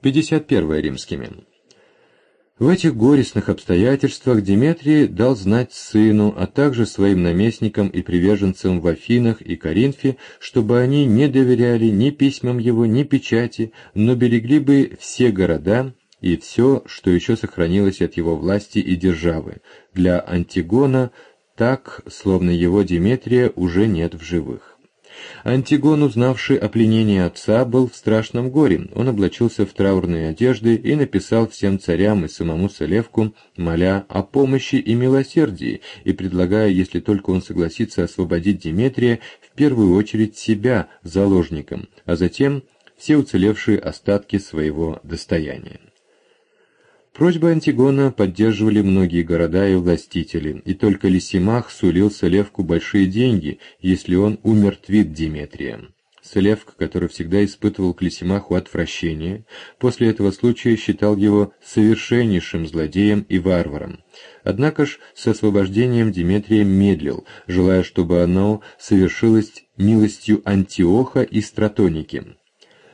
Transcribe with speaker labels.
Speaker 1: 51 римскими. В этих горестных обстоятельствах Деметрий дал знать сыну, а также своим наместникам и приверженцам в Афинах и Коринфе, чтобы они не доверяли ни письмам его, ни печати, но берегли бы все города и все, что еще сохранилось от его власти и державы. Для Антигона так, словно его Деметрия уже нет в живых. Антигон, узнавший о пленении отца, был в страшном горе. Он облачился в траурные одежды и написал всем царям и самому Селевку, моля о помощи и милосердии, и предлагая, если только он согласится освободить Деметрия, в первую очередь себя заложником, а затем все уцелевшие остатки своего достояния. Просьбы Антигона поддерживали многие города и властители, и только Лисимах сулил Селевку большие деньги, если он умертвит Деметрия. Селевк, который всегда испытывал к Лисимаху отвращение, после этого случая считал его совершеннейшим злодеем и варваром. Однако ж с освобождением Деметрия медлил, желая, чтобы оно совершилось милостью Антиоха и Стратоники.